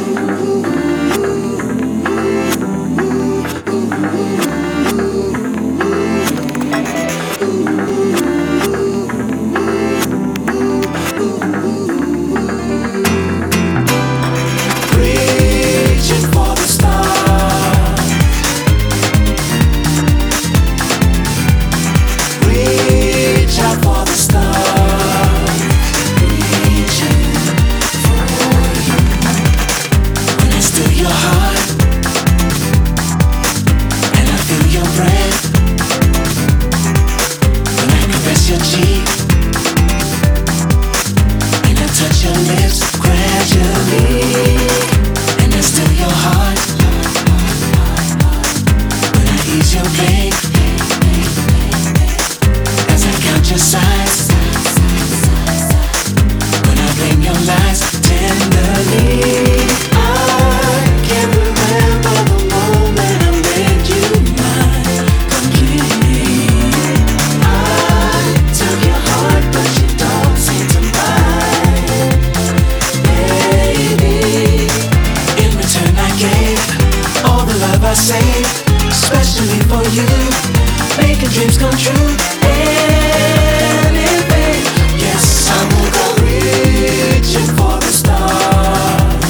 Especially for you, making dreams come true. Anything, yes, I will go reaching for the stars,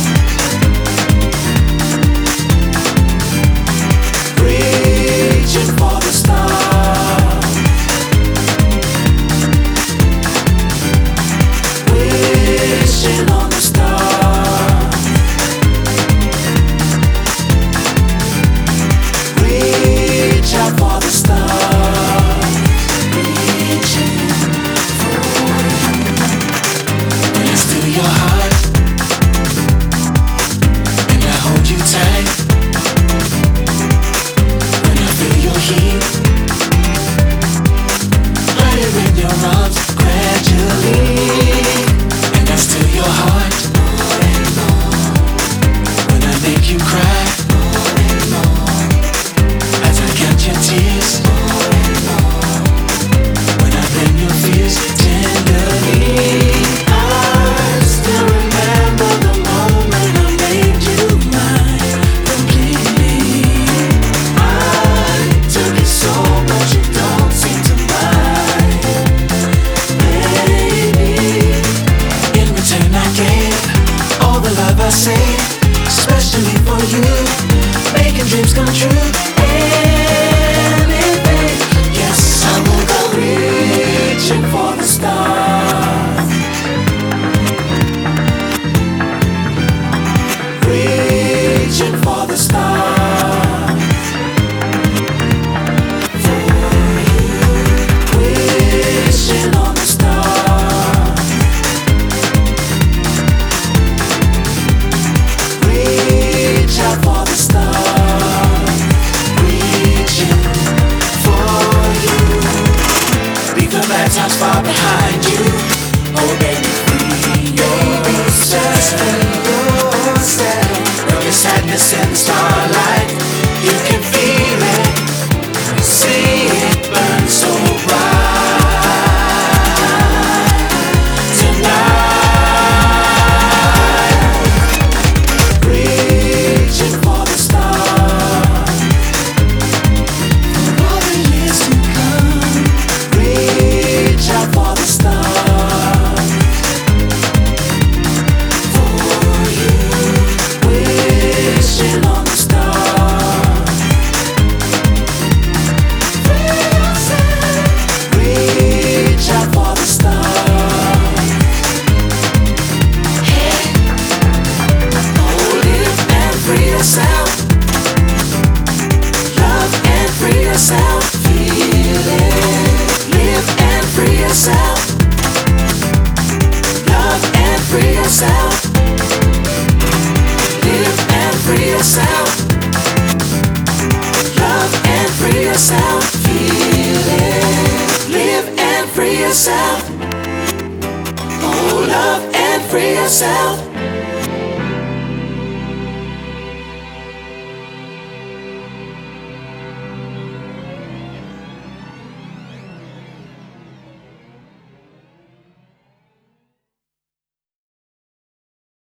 reaching for the stars, wishing on the stars, reach out for the stars, reaching for you. When I steal your heart and I hold you tight, when I feel your heat, hide it in your arms gradually, and I steal your heart more and more. When I make you cry more and more, as I count your tears more and more, when I blame your fears tenderly, I still remember the moment I made you mine completely. I took it so much you don't seem to mind, baby. In return I gave all the love I saved, especially for you, making dreams come true. Anything, yes, I will go reaching for the stars, reaching for the stars, for you, wishing on the stars, reach out for the stars, reaching for you. Leave the bad times far behind you. Oh baby, free yourself. Rub your sadness in the starlight. You can feel it, see it burn so bright tonight. Reaching for the stars, for all the years to come. Reach out for the stars, for you, wishing on the stars. Free yourself, reach out for the stars. Hey, oh, live and free yourself. Love and free yourself. Feel it. Live and free yourself. Love and free yourself. Live and free yourself. Love and free yourself. Feel it. Live and free yourself. Oh, love and free yourself.